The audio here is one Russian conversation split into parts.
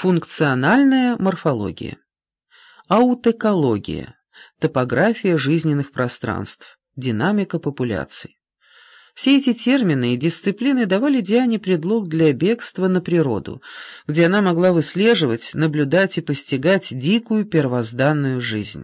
Функциональная морфология. Аутекология. Топография жизненных пространств. Динамика популяций. Все эти термины и дисциплины давали Диане предлог для бегства на природу, где она могла выслеживать, наблюдать и постигать дикую первозданную жизнь.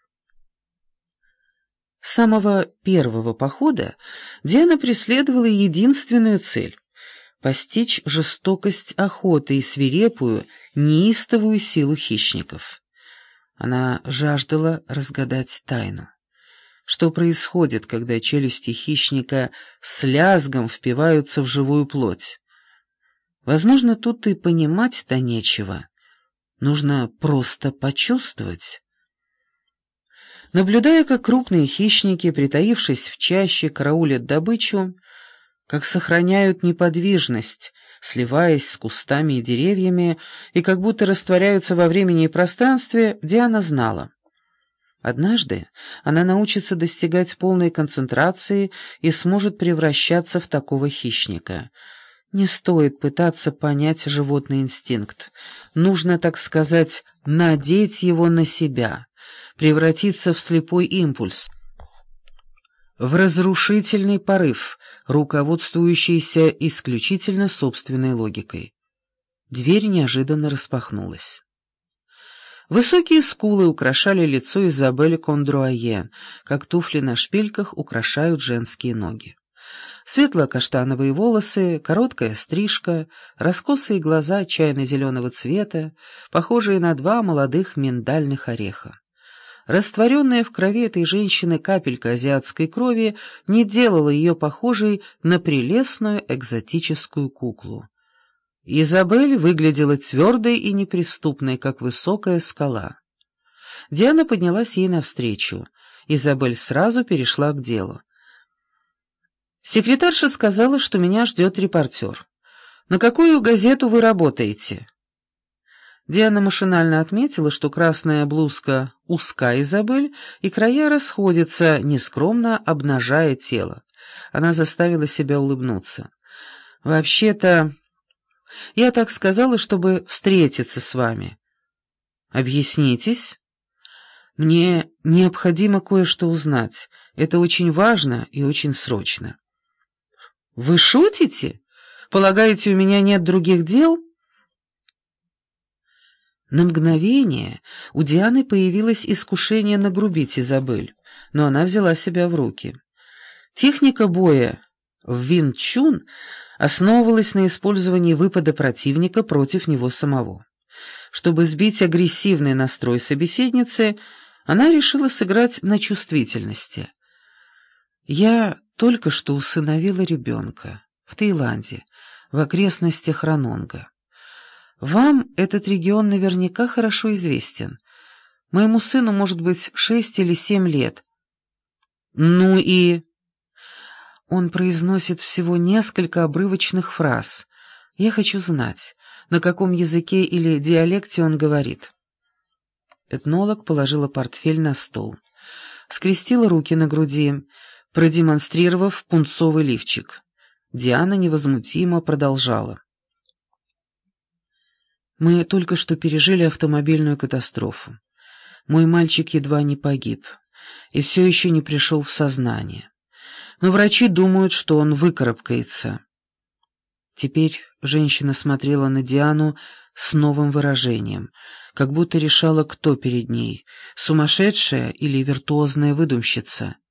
С самого первого похода Диана преследовала единственную цель — постичь жестокость охоты и свирепую, неистовую силу хищников. Она жаждала разгадать тайну. Что происходит, когда челюсти хищника с лязгом впиваются в живую плоть? Возможно, тут и понимать-то нечего. Нужно просто почувствовать. Наблюдая, как крупные хищники, притаившись в чаще, караулят добычу, как сохраняют неподвижность, сливаясь с кустами и деревьями, и как будто растворяются во времени и пространстве, Диана знала. Однажды она научится достигать полной концентрации и сможет превращаться в такого хищника. Не стоит пытаться понять животный инстинкт. Нужно, так сказать, надеть его на себя, превратиться в слепой импульс, в разрушительный порыв, руководствующийся исключительно собственной логикой. Дверь неожиданно распахнулась. Высокие скулы украшали лицо Изабель Кондруае, как туфли на шпильках украшают женские ноги. Светло-каштановые волосы, короткая стрижка, раскосые глаза чайно-зеленого цвета, похожие на два молодых миндальных ореха. Растворенная в крови этой женщины капелька азиатской крови не делала ее похожей на прелестную экзотическую куклу. Изабель выглядела твердой и неприступной, как высокая скала. Диана поднялась ей навстречу. Изабель сразу перешла к делу. «Секретарша сказала, что меня ждет репортер. На какую газету вы работаете?» Диана машинально отметила, что красная блузка узка Изабель, и края расходятся, нескромно обнажая тело. Она заставила себя улыбнуться. «Вообще-то, я так сказала, чтобы встретиться с вами». «Объяснитесь?» «Мне необходимо кое-что узнать. Это очень важно и очень срочно». «Вы шутите? Полагаете, у меня нет других дел?» На мгновение у Дианы появилось искушение нагрубить Изабель, но она взяла себя в руки. Техника боя в Вин Чун основывалась на использовании выпада противника против него самого. Чтобы сбить агрессивный настрой собеседницы, она решила сыграть на чувствительности. «Я только что усыновила ребенка в Таиланде, в окрестностях Ранонга. Вам этот регион наверняка хорошо известен. Моему сыну может быть 6 или 7 лет. Ну и...» Он произносит всего несколько обрывочных фраз. Я хочу знать, на каком языке или диалекте он говорит. Этнолог положила портфель на стол, скрестила руки на груди, продемонстрировав пунцовый лифчик. Диана невозмутимо продолжала. Мы только что пережили автомобильную катастрофу. Мой мальчик едва не погиб и все еще не пришел в сознание. Но врачи думают, что он выкарабкается. Теперь женщина смотрела на Диану с новым выражением, как будто решала, кто перед ней — сумасшедшая или виртуозная выдумщица.